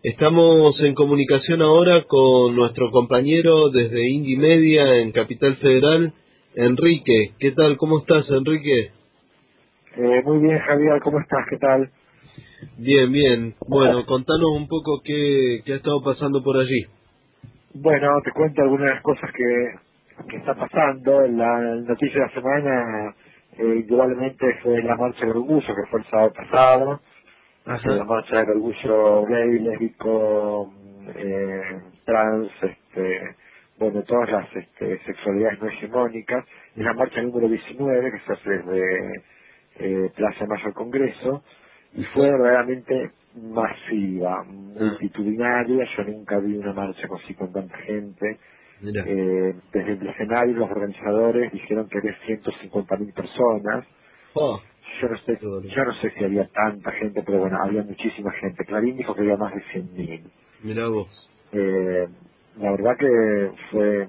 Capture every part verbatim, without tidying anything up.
Estamos en comunicación ahora con nuestro compañero desde Indie Media en Capital Federal, Enrique. ¿Qué tal? ¿Cómo estás, Enrique? Eh, muy bien, Javier, ¿cómo estás? ¿Qué tal? Bien, bien. Bueno, contanos un poco qué, qué ha estado pasando por allí. Bueno, te cuento algunas de las cosas que, que está pasando. La noticia de la semana eh, igualmente fue la marcha del orgullo, que fue el sábado pasado. Este, la Ajá, marcha del orgullo gay, lésbico, eh, trans, este, bueno, todas las este, sexualidades no hegemónicas. Es la marcha número diecinueve que se hace desde eh, Plaza Mayo al Congreso y fue ajá. verdaderamente masiva, Ah, multitudinaria. Yo nunca vi una marcha así con tanta gente. mira. Eh, desde el escenario los organizadores dijeron que había ciento cincuenta mil personas. Oh, Yo no sé, qué bueno. yo no sé si había tanta gente, pero bueno, había muchísima gente. Clarín dijo que había más de cien mil. Mirá vos. Eh, la verdad que fue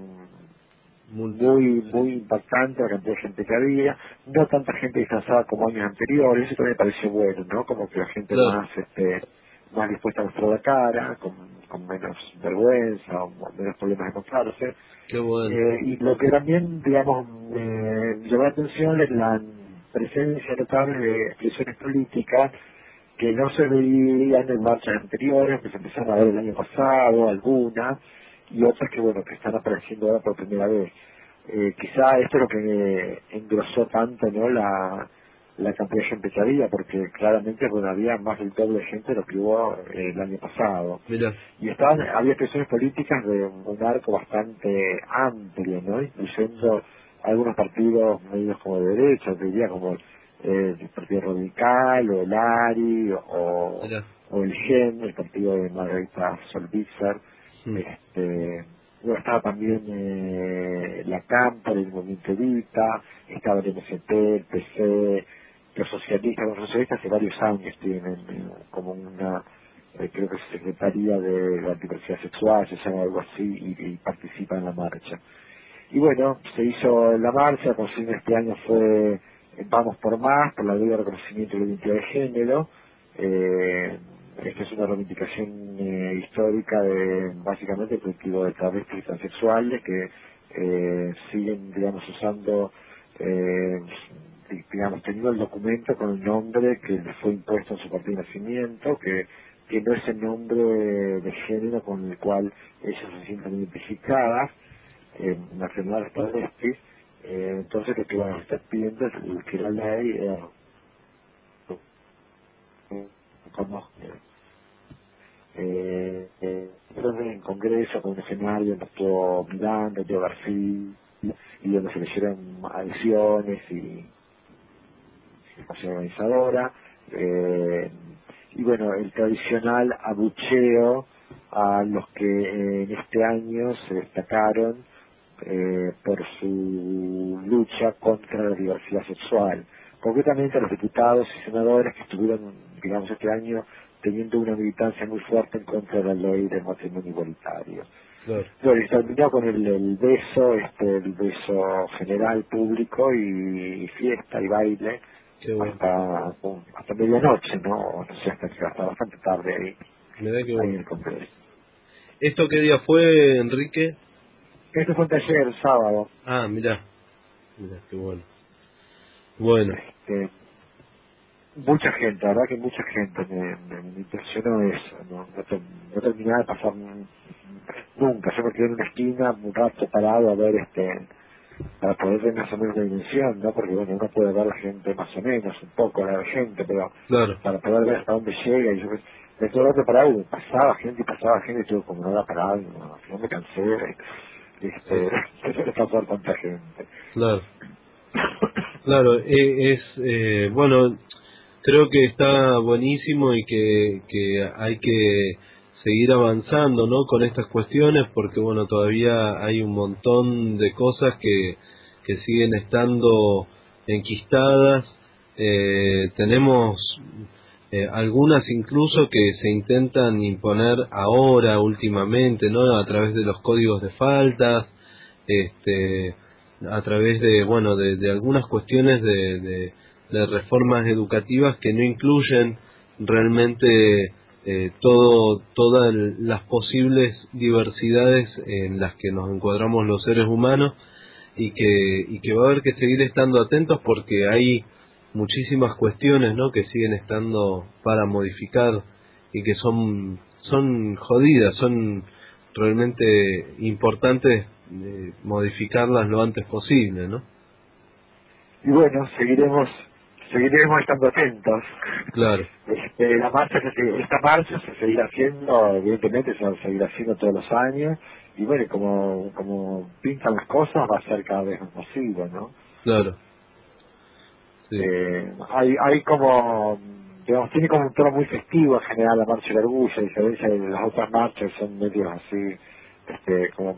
muy, Multitudinario. muy impactante la cantidad de gente que había. No tanta gente disfrazada como años anteriores, eso también me pareció bueno, ¿no? Como que la gente Claro, más, este, más dispuesta a mostrar la cara, con, con menos vergüenza o menos problemas de mostrarse. qué bueno. Eh, y lo que también, digamos, me llamó la atención es la presencia notable de expresiones políticas que no se veían en marchas anteriores, que se empezaron a ver el año pasado, algunas, y otras que, bueno, que están apareciendo ahora por primera vez. Eh, quizá esto es lo que engrosó tanto, ¿no?, la, la cantidad de gente que había, porque claramente, bueno, había más del doble de gente de lo que hubo eh, el año pasado. Mirá. Y estaban, había expresiones políticas de un arco bastante amplio, ¿no?, incluyendo algunos partidos medios como de derecha, te diría como eh, el Partido Radical, o el ARI, o, Mirá. o el GEN, el partido de Margarita Solbitzer. Mm. Este, luego estaba también eh, la Cámpora, el Movimiento Evita, estaba el M S T, el P C, los socialistas. Los socialistas hace varios años tienen eh, como una, eh, creo que es Secretaría de la Diversidad Sexual, se llama algo así, y, y participa en la marcha. Y bueno, se hizo la marcha, la consigna este año fue eh, Vamos por Más, por la ley de reconocimiento de la identidad de género. Eh, esta es una reivindicación eh, histórica de básicamente el colectivo de travestis y transexuales que eh, siguen, digamos, usando, eh, digamos, teniendo el documento con el nombre que les fue impuesto en su partida de nacimiento, que, que no es el nombre de género con el cual ellas se sienten identificadas, eh, nacionales travestis. Eh, entonces lo que van a estar pidiendo es que la ley eh, como eh, eh, entonces en Congreso con un escenario donde estuvo Miranda, Leo García, y donde se le hicieron adhesiones y información organizadora, eh, y bueno, el tradicional abucheo a los que eh, en este año se destacaron eh, por su lucha contra la diversidad sexual, concretamente a los diputados y senadores que estuvieron, digamos, este año teniendo una militancia muy fuerte en contra de la ley del matrimonio igualitario. Claro. Bueno, y terminó con el, el beso, este, el beso general público y, y fiesta y baile Qué bueno. hasta hasta medianoche, ¿no? O sea, hasta, hasta bastante tarde ahí, Mirá qué ahí en bueno. el Congreso. ¿Esto qué día fue, Enrique? Esto fue un taller el sábado. Ah, mirá. Mirá, qué bueno. Bueno. Este, mucha gente, la verdad que mucha gente me, me, me impresionó eso, no, no, ter- no terminaba de pasar n- nunca. Yo me quedé en una esquina un rato parado a ver, este, para poder ver más o menos la dimensión, ¿no? Porque bueno, uno puede ver la gente más o menos, un poco la gente, pero Claro. para poder ver hasta dónde llega, y yo de todo rato parado, y pasaba gente y pasaba gente, y tuve como no era parado, y no, no me cansé, Sí. este, de pasar tanta gente. Claro. Claro, e- es, eh, bueno, creo que está buenísimo y que, que hay que seguir avanzando, ¿no?, con estas cuestiones, porque bueno, todavía hay un montón de cosas que, que siguen estando enquistadas. Eh, tenemos eh, algunas incluso que se intentan imponer ahora, últimamente, ¿no?, a través de los códigos de faltas, este a través de, bueno, de, de algunas cuestiones de, de, de reformas educativas que no incluyen realmente eh, todo todas las posibles diversidades en las que nos encuadramos los seres humanos, y que y que va a haber que seguir estando atentos porque hay muchísimas cuestiones, ¿no?, que siguen estando para modificar y que son son jodidas, son realmente importantes eh, modificarlas lo antes posible, ¿no? Y bueno, seguiremos seguiremos estando atentos. Claro. Este, la marcha se sigue- esta marcha se seguirá haciendo, evidentemente se va a seguir haciendo todos los años, y bueno, como como pintan las cosas va a ser cada vez más masivo, ¿no? Claro. Sí. Eh, hay hay como, digamos, tiene como un tono muy festivo en general la marcha del orgullo, a diferencia de las otras marchas que son medios así, este, como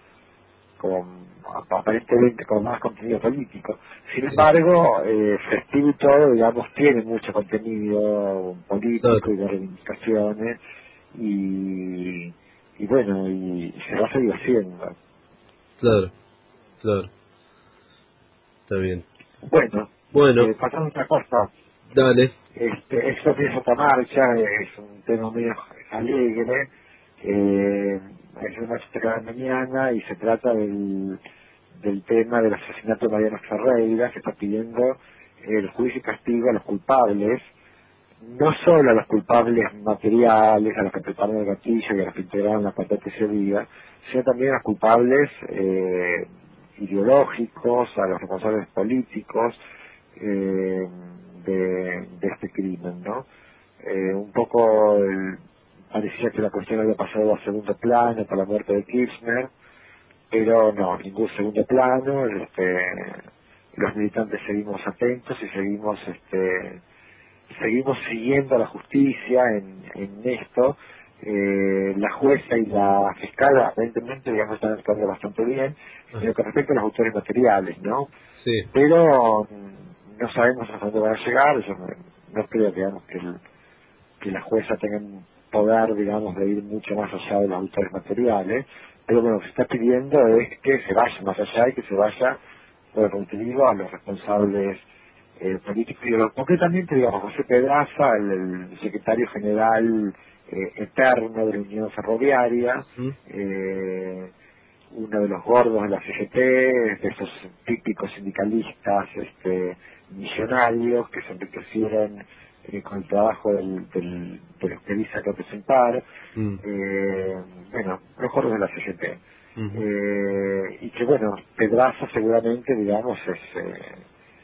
con aparentemente con más contenido político. Sin Sí. embargo, eh, festivo y todo, digamos, tiene mucho contenido político Claro. y de reivindicaciones, y, y bueno, y, y se va a seguir haciendo. Claro. Claro. Está bien. Bueno, Bueno, eh, pasando a otra cosa, dale. este, esto que es otra marcha, es un tema medio alegre, eh, es una marcha cada mañana y se trata del, del tema del asesinato de Mariano Ferreira, que está pidiendo el juicio y castigo a los culpables, no solo a los culpables materiales, a los que prepararon el gatillo y a los que integraron la patata ese día, sino también a los culpables eh, ideológicos, a los responsables políticos eh, de, de este crimen, ¿no? Eh, un poco el- parecía que la cuestión había pasado a segundo plano por la muerte de Kirchner, pero no, ningún segundo plano. Este, los militantes seguimos atentos y seguimos este, seguimos siguiendo a la justicia en, en esto. Eh, la jueza y la fiscal aparentemente, digamos, están actuando bastante bien en lo que respecta a los autores materiales, ¿no? Sí. Pero mm, no sabemos hasta dónde van a llegar. Yo no, no creo, digamos, que, el- que la jueza tenga un poder, digamos, de ir mucho más allá de los autores materiales, pero bueno, lo que se está pidiendo es que se vaya más allá y que se vaya, bueno, como te digo, a los responsables eh, políticos y lo- concretamente, digamos, José Pedraza, el, el secretario general eh, eterno de la Unión Ferroviaria, ¿Mm? eh, uno de los gordos de la C G T, de esos típicos sindicalistas este, millonarios que se enriquecieron eh, con el trabajo del, del, de los que dice representar, Mm. eh, bueno, los gordos de la C G T. Ujú. Eh, y que bueno, Pedraza seguramente, digamos, es, eh,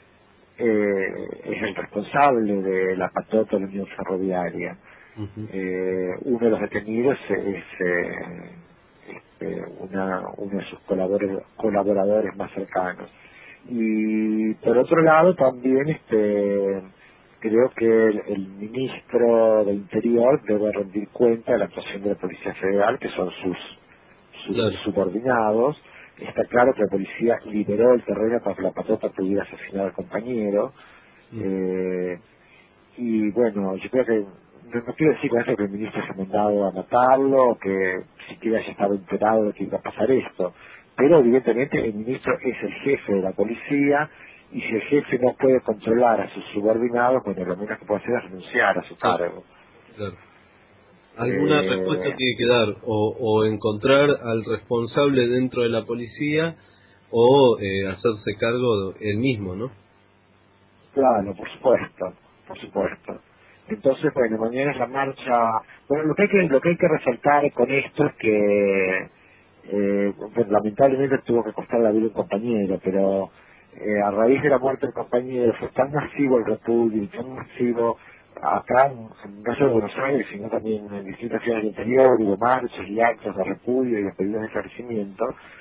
eh, es el responsable de la patota de la Unión Ferroviaria. Ujú. Eh, uno de los detenidos es eh, este, una, uno de sus colaboradores, colaboradores más cercanos. Y por otro lado también este creo que el, el ministro de Interior debe rendir cuenta de la actuación de la Policía Federal, que son sus, sus Claro. subordinados. Está claro que la policía liberó el terreno para que la patota pudiera asesinar al compañero. Mm. Eh, y bueno, yo creo que, no, no quiero decir con eso que el ministro se ha mandado a matarlo, o que siquiera haya estado enterado de que iba a pasar esto, pero evidentemente el ministro es el jefe de la policía, y si el jefe no puede controlar a sus subordinados, bueno, lo menos que puede hacer es renunciar a su Claro. cargo. Claro. Alguna respuesta Eh, tiene que dar, o, o encontrar al responsable dentro de la policía, o eh, hacerse cargo él mismo, ¿no? claro, por supuesto, por supuesto. Entonces, bueno, mañana es la marcha. Bueno, lo que hay que, lo que hay que resaltar con esto es que Eh, pues, lamentablemente tuvo que costar la vida a un compañero, pero eh, a raíz de la muerte del compañero fue tan masivo el repudio y tan masivo acá, en- no solo en Buenos Aires, sino también en distintas ciudades del interior, hubo marchas y actos de repudio y de pedidos de esclarecimiento,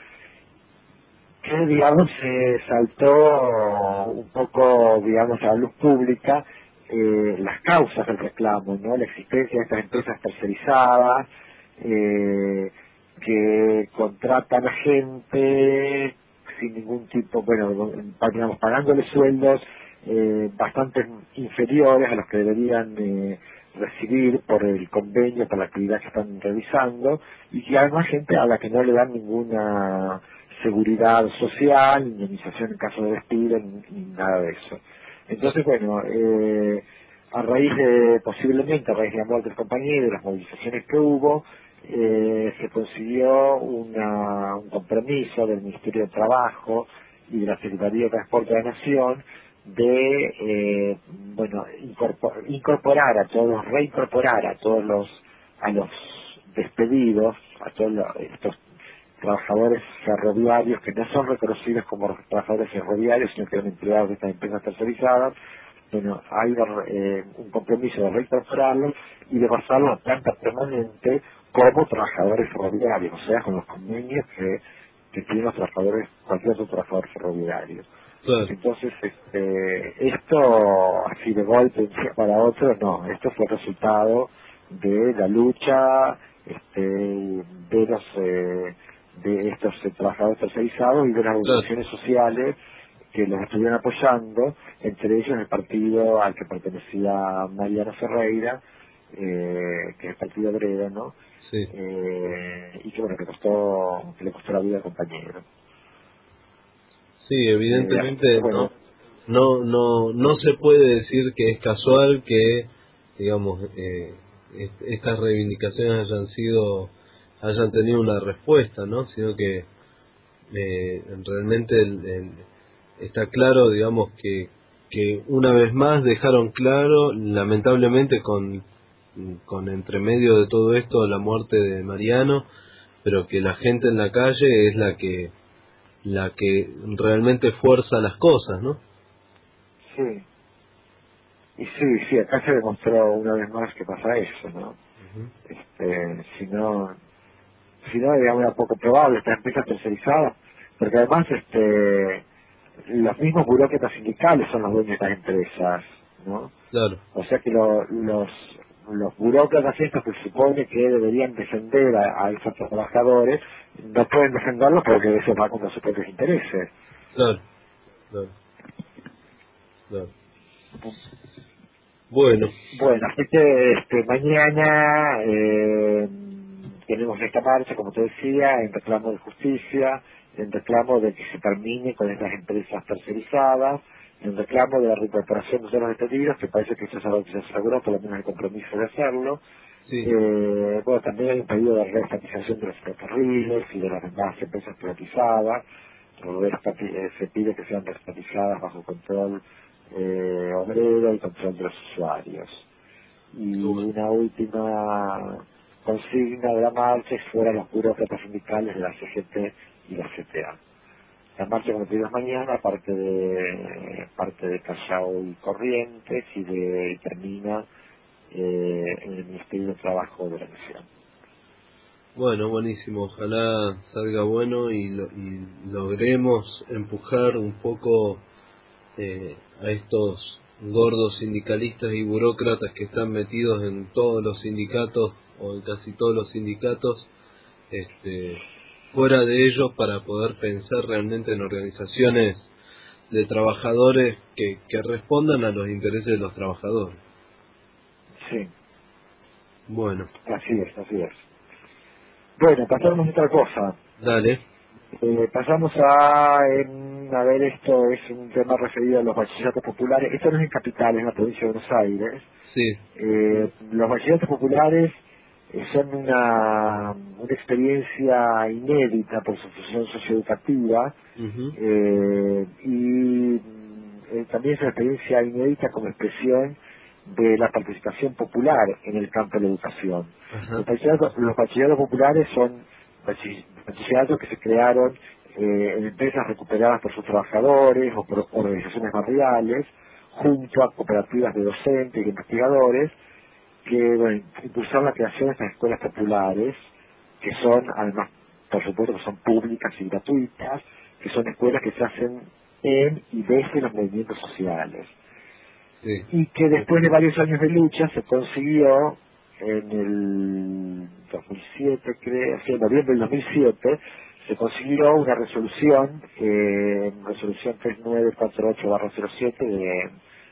que digamos se saltó un poco, digamos, a la luz pública eh, las causas del reclamo, ¿no? La existencia de estas empresas tercerizadas, eh, que contratan a gente sin ningún tipo, bueno, pa- digamos, pagándole sueldos eh, bastante inferiores a los que deberían eh, recibir por el convenio, por la actividad que están realizando, y que además gente a la que no le dan ninguna seguridad social, indemnización en caso de despido, ni, ni nada de eso. Entonces, bueno, eh, a raíz de, posiblemente a raíz de la muerte del compañero y las movilizaciones que hubo, eh, se consiguió una, un compromiso del Ministerio de Trabajo y de la Secretaría de Transporte de la Nación de, eh, bueno, incorpor, incorporar a todos, reincorporar a todos los, a los despedidos, a todos los, estos trabajadores ferroviarios que no son reconocidos como trabajadores ferroviarios, sino que son empleados de estas empresas tercerizadas. Bueno, hay una, eh, un compromiso de reincorporarlos y de pasarlos a planta permanente como trabajadores ferroviarios, o sea, con los convenios que, que tienen los trabajadores, cualquier otro trabajador ferroviario. Claro. Entonces, este, esto, así de golpe de un día para otro, no, esto fue resultado de la lucha este, de los eh, de estos eh, trabajadores tercerizados y de las organizaciones sociales que los estuvieron apoyando, entre ellos el partido al que pertenecía Mariano Ferreira, eh, que es el partido obrero, ¿no? Sí. Eh, y que bueno, que costó, que le costó la vida al compañero. Sí, evidentemente eh, bueno, no, no, no, no se puede decir que es casual que, digamos, eh, est- estas reivindicaciones hayan sido, hayan tenido una respuesta, ¿no? Sino que eh, realmente el, el, está claro, digamos, que, que una vez más dejaron claro, lamentablemente con, con entre medio de todo esto la muerte de Mariano, pero que la gente en la calle es la que la que realmente fuerza las cosas, ¿no? sí. Y sí, sí, acá se demostró una vez más que pasa eso, ¿no? Ujú. Este, si no, si no, digamos, era poco probable esta empresa tercerizada, porque además, este, los mismos burócratas sindicales son los dueños de estas empresas, ¿no? Claro, O sea que lo- los los burócratas estos que se supone que deberían defender a, a esos trabajadores, no pueden defenderlos porque eso va contra sus propios intereses. claro, claro, claro. Bueno, Bueno, así que este, mañana eh, tenemos esta marcha, como te decía, en reclamo de justicia, en reclamo de que se termine con estas empresas tercerizadas, en reclamo de la reincorporación de todos los despedidos, que parece que eso es algo que se aseguró, por lo menos el compromiso de hacerlo. sí, Eh, bueno, también hay un pedido de reestatización de los ferrocarriles y de las demás empresas privatizadas. Restati- eh, se pide que sean reestatizadas bajo control eh, obrero y control de los usuarios. Y qué bueno. una última consigna de la marcha es fuera los burócratas sindicales de la C G T y la C T A. La marcha, como te digo, es mañana, parte de parte de Callao y Corrientes, y, de, y termina eh, en el Ministerio de Trabajo de la Nación. Bueno, buenísimo. Ojalá salga bueno y, lo, y logremos empujar un poco eh, a estos gordos sindicalistas y burócratas que están metidos en todos los sindicatos o en casi todos los sindicatos, este, fuera de ellos, para poder pensar realmente en organizaciones de trabajadores que, que respondan a los intereses de los trabajadores. Sí, Bueno, así es, así es. Bueno, pasamos a otra cosa. dale. Eh, pasamos a, en- a ver, esto es un tema referido a los bachilleratos populares. Esto no es en Capital, es en la provincia de Buenos Aires. Sí. Eh, los bachilleratos populares eh, son una, una experiencia inédita por su función socioeducativa, Ujú. eh, y mm, eh, también es una experiencia inédita como expresión de la participación popular en el campo de la educación. Ajá. Los bachilleratos, los bachilleratos populares son bachi- bachilleratos que se crearon eh, en empresas recuperadas por sus trabajadores o por organizaciones barriales, junto a cooperativas de docentes y de investigadores, que bueno, impulsaron la creación de estas escuelas populares, que son, además, por supuesto, que son públicas y gratuitas, que son escuelas que se hacen en y desde los movimientos sociales. Sí. Y que después de varios años de lucha se consiguió en el dos mil siete, creo, sí, en noviembre del dos mil siete, se consiguió una resolución, eh, resolución tres nueve cuatro ocho barra cero siete de,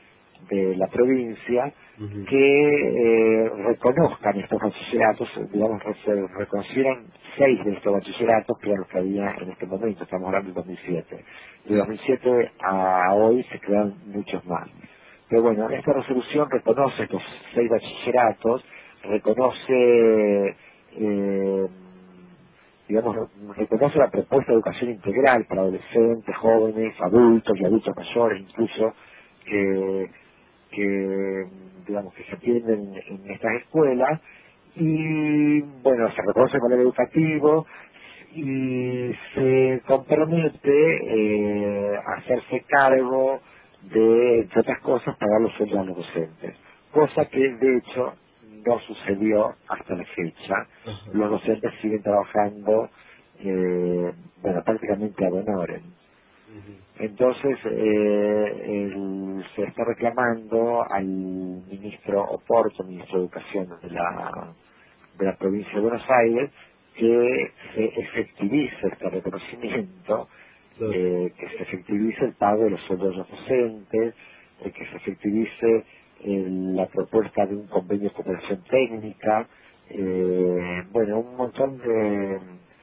de la provincia, Ujú. que eh, reconozcan estos bachilleratos, digamos, se reconocieron seis de estos bachilleratos, que eran los que había en este momento, estamos hablando del dos mil siete. De dos mil siete a hoy se crearon muchos más. Pero bueno, esta resolución reconoce estos seis bachilleratos, reconoce, eh, digamos, reconoce la propuesta de educación integral para adolescentes, jóvenes, adultos y adultos mayores incluso, que, que digamos, que se atienden en estas escuelas, y bueno, se reconoce el valor educativo y se compromete eh, a hacerse cargo de, entre otras cosas, pagar los sueldos a los docentes, cosa que de hecho no sucedió hasta la fecha. Ajá. Los docentes siguen trabajando, eh, bueno, prácticamente ad honorem. Entonces, eh, el- se está reclamando al ministro Oporto, ministro de Educación de la, de la provincia de Buenos Aires, que se efectivice este reconocimiento, Claro. eh, que se efectivice el pago de los sueldos de los docentes, eh, que se efectivice eh, la propuesta de un convenio de cooperación técnica, eh, bueno, un montón de,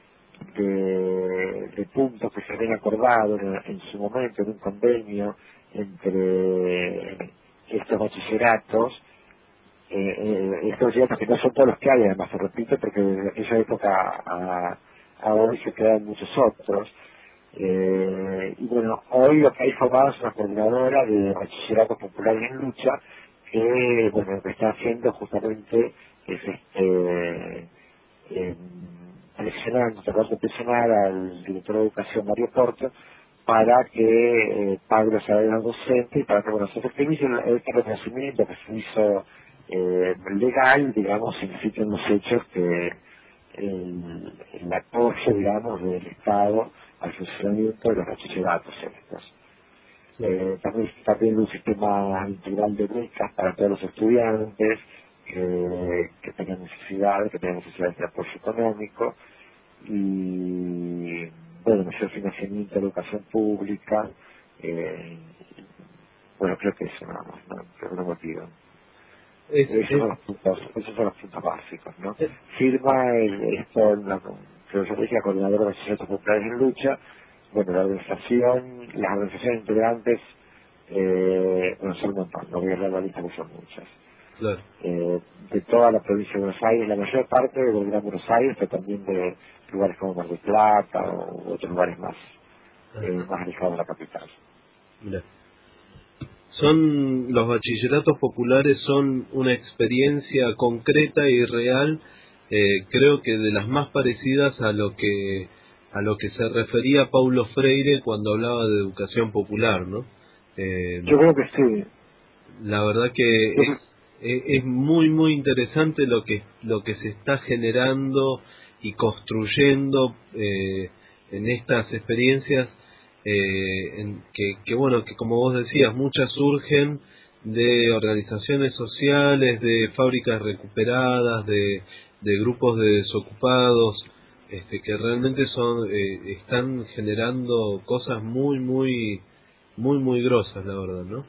de, de puntos que se habían acordado en, en su momento en un convenio entre estos bachilleratos, eh, eh, estos bachilleratos que no son todos los que hay, además se repite, porque desde aquella época a, a hoy se quedan muchos otros. Eh, y bueno, hoy lo que hay formado es una coordinadora de bachilleratos populares en lucha, que bueno, lo que está haciendo justamente es este eh, presionando, tratando de presionar al director de educación Mario Porto para que eh, pague los salarios docentes y para que bueno, se efectivice el- este reconocimiento que se hizo eh, legal, digamos, significan los hechos que el, el apoyo, digamos, del Estado al funcionamiento de los bachilleratos estos. Eh, también se está viendo un sistema integral de becas para todos los estudiantes que, que tengan necesidades, que tengan necesidades de apoyo económico y, bueno, mayor financiamiento de la educación pública. Eh, bueno, creo que eso nada más, ¿no? Creo que no motivo. Es, Esos es, son los puntos, esos son los puntos básicos, ¿no? es- Firma el, esto, la, creo que la coordinadora de bachilleratos populares en lucha, bueno, la organización, las organizaciones integrantes, eh, bueno, son un montón, no voy a hablar de la lista porque son muchas. claro. Eh, de toda la provincia de Buenos Aires, la mayor parte del Gran Buenos Aires, pero también de lugares como Mar del Plata o otros lugares más, eh, Ajá. más alejados de la capital. Mira. Son los bachilleratos populares son una experiencia concreta y real, eh, creo que de las más parecidas a lo que a lo que se refería Paulo Freire cuando hablaba de educación popular, ¿no? Eh, Yo creo que sí. la verdad que Yo es, es es muy muy interesante lo que lo que se está generando y construyendo eh, en estas experiencias, eh, en que, que bueno, que como vos decías, muchas surgen de organizaciones sociales, de fábricas recuperadas, de, de grupos de desocupados, este, que realmente son eh, están generando cosas muy muy muy muy grosas, la verdad, ¿no?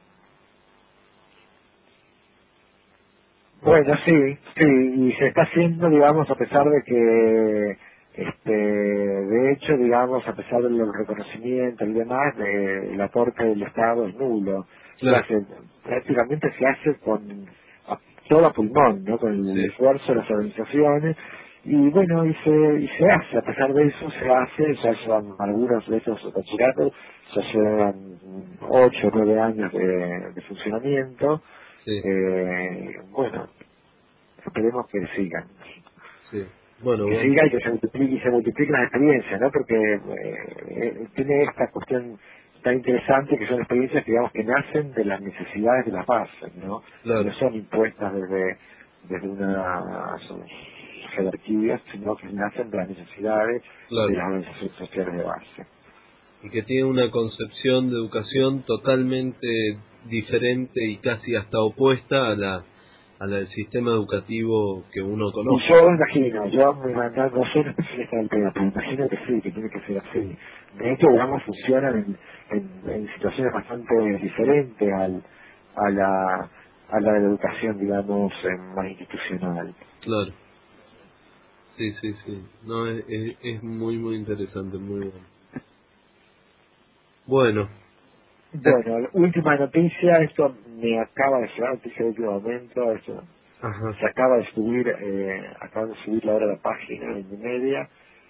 Bueno, sí, sí, y se está haciendo, digamos, a pesar de que, este, de hecho, digamos, a pesar del reconocimiento y demás, de, el aporte del Estado es nulo. Se Claro, hace, prácticamente se hace con a, todo a pulmón, ¿no? Con el sí, esfuerzo de las organizaciones. Y bueno, y se, y se hace, a pesar de eso se hace, ya llevan algunos de esos bachilleratos, ya llevan ocho o nueve años de, de funcionamiento. sí, Eh, bueno, esperemos que sigan. sí. Bueno, Que vamos. siga y que se multiplique y se multipliquen las experiencias, ¿no? Porque eh, eh, tiene esta cuestión tan interesante que son experiencias, digamos, que nacen de las necesidades de las bases, ¿no? Que no Claro, son impuestas desde, desde una jerarquía, sino que nacen de las necesidades de claro. las organizaciones sociales de base. Y que tiene una concepción de educación totalmente diferente y casi hasta opuesta a la a la del sistema educativo que uno Y conoce. yo imagino, yo me mando, no soy un especialista del tema, pero imagino que sí, que tiene que ser así. De hecho, digamos, funcionan en, en, en situaciones bastante diferentes al, a la a la de la educación, digamos, eh, más institucional. Claro, sí, sí, sí. No, es, es, es muy, muy interesante, muy bueno. Bueno, Bueno, la última noticia, esto me acaba de llegar, noticia de último momento, esto Ajá. se acaba de subir, eh, acaban de subir ahora la página en mi media,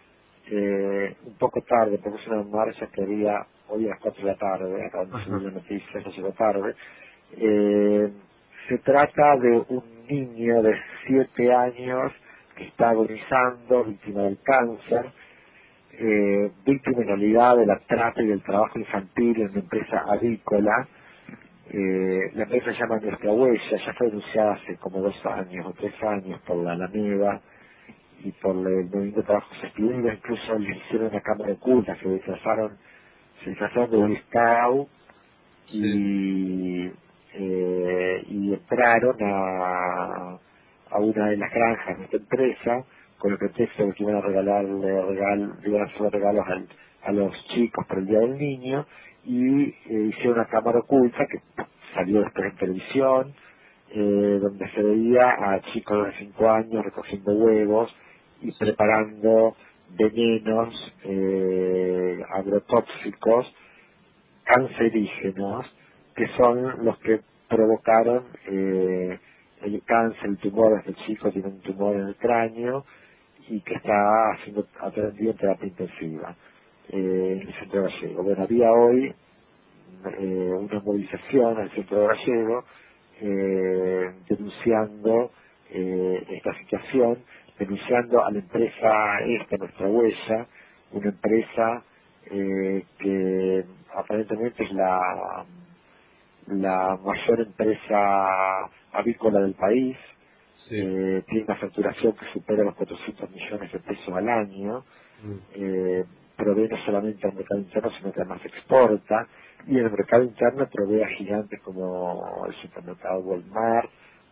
eh, un poco tarde, porque es una marcha que había hoy a las cuatro de la tarde, acaban de subir Ajá. la noticia, eso llegó tarde. Eh, se trata de un niño de siete años que está agonizando, víctima del cáncer, eh, víctima en realidad de la trata y del trabajo infantil en una empresa avícola. Eh, la empresa se llama Nuestra Huella, ya fue denunciada hace como dos años o tres años por la Alameda y por el movimiento de trabajos excluidos. Incluso le hicieron una cámara oculta, se disfrazaron, se disfrazaron de Boy Scout Sí. y, eh, y entraron a, a una de las granjas de esta empresa con el pretexto de que iban a regalarle regal, iban a hacer regalos al- a los chicos por el Día del Niño, y eh, hicieron una cámara oculta que salió después en televisión, eh, donde se veía a chicos de cinco años recogiendo huevos y Sí. preparando venenos eh, agrotóxicos cancerígenos, que son los que provocaron eh, el cáncer, el tumor. Este chico tiene un tumor en el cráneo y que está siendo atendido en terapia intensiva eh, en el centro gallego. Bueno, había hoy eh, una movilización al centro gallego eh, denunciando eh, esta situación, denunciando a la empresa esta, Nuestra Huella, una empresa eh, que aparentemente es la, la mayor empresa avícola del país, Sí. eh, tiene una facturación que supera los cuatrocientos millones de pesos al año, Mm. eh, provee no solamente al mercado interno, sino que además exporta, y en el mercado interno provee a gigantes como el supermercado Walmart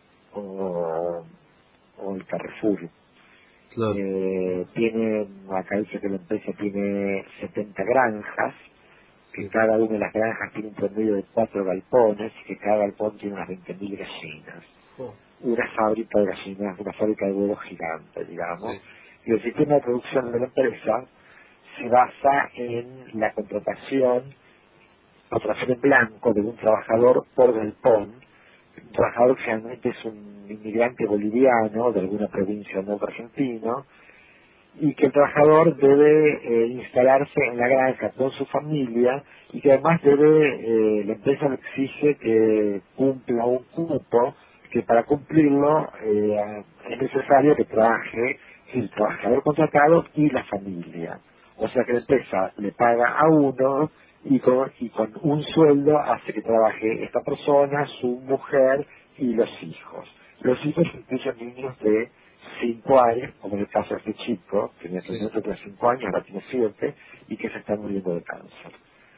o, o el Carrefour. Claro. Eh, tiene, acá dice que la empresa tiene setenta granjas, que Sí. cada una de las granjas tiene un promedio de cuatro galpones y que cada galpón tiene unas veinte mil gallinas. Oh. Una fábrica de gallinas, una fábrica de huevos gigante, digamos. Sí. Y el sistema de producción de la empresa se basa en la contratación, contratación en blanco de un trabajador por galpón, un trabajador que generalmente es un inmigrante boliviano de alguna provincia no argentino, y que el trabajador debe eh, instalarse en la granja con su familia, y que además debe, eh, la empresa le exige que cumpla un cupo, que para cumplirlo eh, es necesario que trabaje el trabajador contratado y la familia. O sea que la empresa le paga a uno y con, y con un sueldo hace que trabaje esta persona, su mujer y los hijos. Los hijos incluyen niños de cinco años, como en el caso de este chico, que en ese Sí. momento tenía cinco años, ahora tiene siete, y que se está muriendo de cáncer.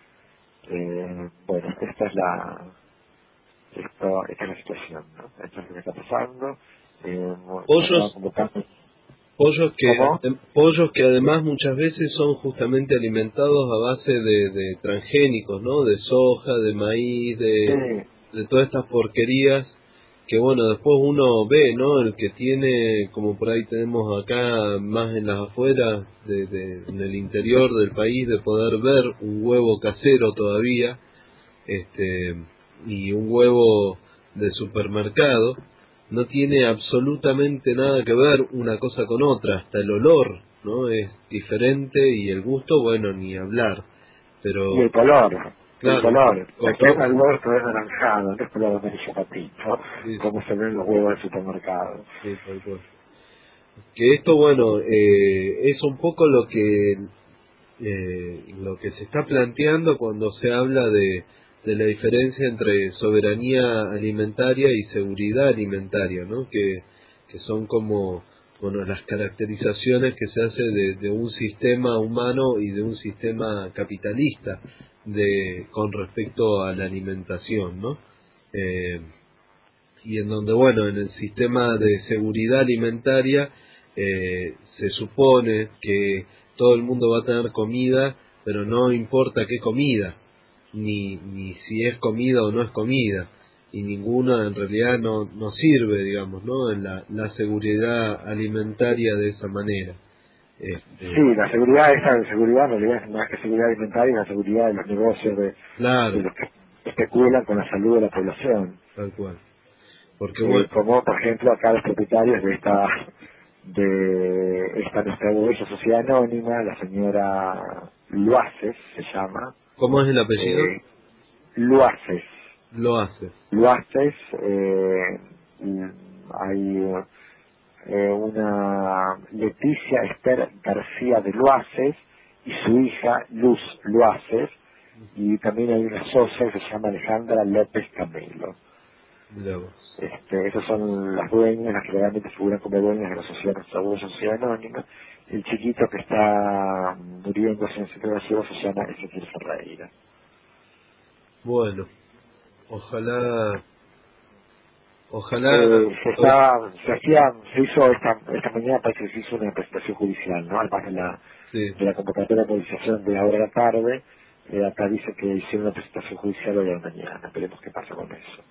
Eh, bueno, esta es la esto, esta es la situación, ¿no? Esto es lo que está pasando. Eh, se estaban Pollos, convocando. pollos que ¿Cómo? adem- pollos que además muchas veces son justamente alimentados a base de, de transgénicos, ¿no? De soja, de maíz, de, Sí, de todas estas porquerías que bueno, después uno ve, ¿no? El que tiene, como por ahí tenemos acá más en las afueras, de, de, en el interior del país, de poder ver un huevo casero todavía, este, y un huevo de supermercado, no tiene absolutamente nada que ver una cosa con otra, hasta el olor, ¿no? Es diferente y el gusto, bueno, ni hablar, y pero el color, el claro, color. con La to- crema del huevo es color anaranjado, no es color amarillo patito, sí, como se ven los huevos del supermercado. sí, tal cual. Que esto, bueno, eh, es un poco lo que eh, lo que se está planteando cuando se habla de, de la diferencia entre soberanía alimentaria y seguridad alimentaria, ¿no? Que, que son como, bueno, las caracterizaciones que se hace de, de un sistema humano y de un sistema capitalista de con respecto a la alimentación, ¿no? Eh, y en donde, bueno, en el sistema de seguridad alimentaria eh, se supone que todo el mundo va a tener comida, pero no importa qué comida, ni, ni si es comida o no es comida, y ninguna en realidad no, no sirve, digamos, ¿no? En la, la seguridad alimentaria de esa manera. Sí, Este, la seguridad esa de seguridad en realidad es más que seguridad alimentaria, la seguridad de los negocios de, de claro, los que especulan con la salud de la población. Tal cual. Porque Eh, bueno, como por ejemplo acá los propietarios de esta de esta nuestra bella sociedad anónima, la señora Luaces se llama. ¿cómo es el apellido? Eh, Luaces. Lo hace. Luaces, eh, hay eh, una Leticia Esther García de Luaces y su hija Luz Luaces, y también hay una socia que se llama Alejandra López Camelo. Mirá vos. Este, esas son las dueñas, las que realmente figuran como dueñas de la sociedad, nuestra Nuestra Sociedad Anónima. El chiquito que está muriéndose en el centro de la ciudad se llama Ezequiel Ferreira. Bueno, ojalá, ojalá, Eh, se está, se hacía, se hizo esta, esta mañana, parece que se hizo una presentación judicial, ¿no? Además de la, sí. de la convocatoria de movilización de ahora a la tarde, eh, acá dice que hicieron una presentación judicial hoy a la mañana. Veremos qué pasa con eso.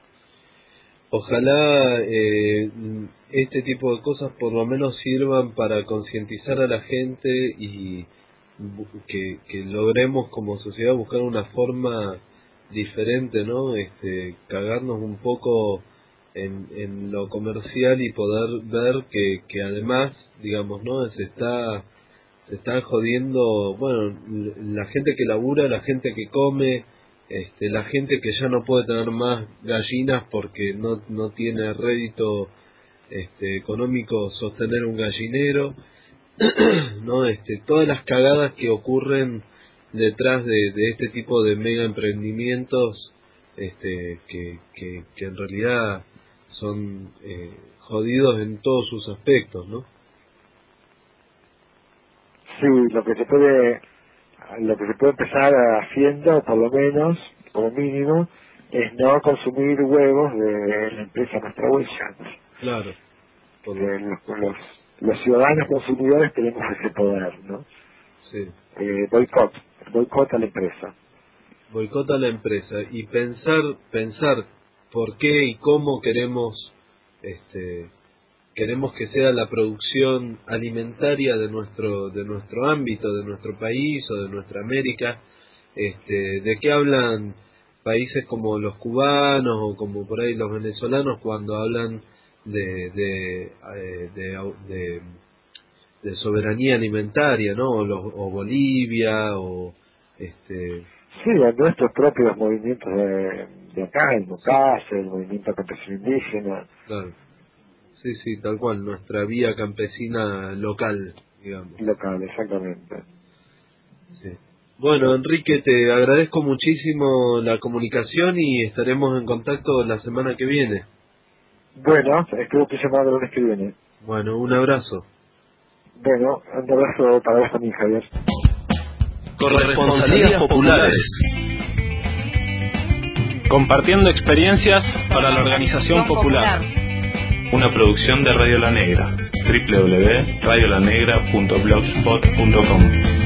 Ojalá eh, este tipo de cosas por lo menos sirvan para concientizar a la gente y bu- que, que logremos como sociedad buscar una forma diferente, ¿no? Este, cagarnos un poco en, en lo comercial y poder ver que, que además, digamos, ¿no? Se está, se está jodiendo, bueno, l- la gente que labura, la gente que come, este, la gente que ya no puede tener más gallinas porque no, no tiene rédito este, económico sostener un gallinero, no, este, todas las cagadas que ocurren detrás de, de este tipo de mega emprendimientos, este, que, que, que en realidad son eh, jodidos en todos sus aspectos, ¿no? Sí, lo que se puede, lo que se puede empezar haciendo, por lo menos, como mínimo, es no consumir huevos de la empresa Nuestra Huella. Claro. Por lo, Eh, los, los, los ciudadanos consumidores tenemos ese poder, ¿no? sí. Eh, boicot, boicot a la empresa. Boicota a la empresa y pensar, pensar por qué y cómo queremos, este, queremos que sea la producción alimentaria de nuestro, de nuestro ámbito, de nuestro país o de nuestra América, este, de qué hablan países como los cubanos o como por ahí los venezolanos cuando hablan de, de, eh, de, de, de soberanía alimentaria, ¿no? O, los, o Bolivia o este Sí, a nuestros propios movimientos de, de acá, el MOCASE, el movimiento campesino indígena. claro. Sí, sí, tal cual, nuestra vía campesina local, digamos. Local, exactamente. Sí. Bueno, Enrique, te agradezco muchísimo la comunicación y estaremos en contacto la semana que viene. Bueno, espero que llamado el lunes que viene. Bueno, un abrazo. Bueno, un abrazo para vos también, Javier. Corresponsalías populares. Compartiendo experiencias para la organización popular. Una producción de Radio La Negra. doble u doble u doble u punto radio la negra punto blogspot punto com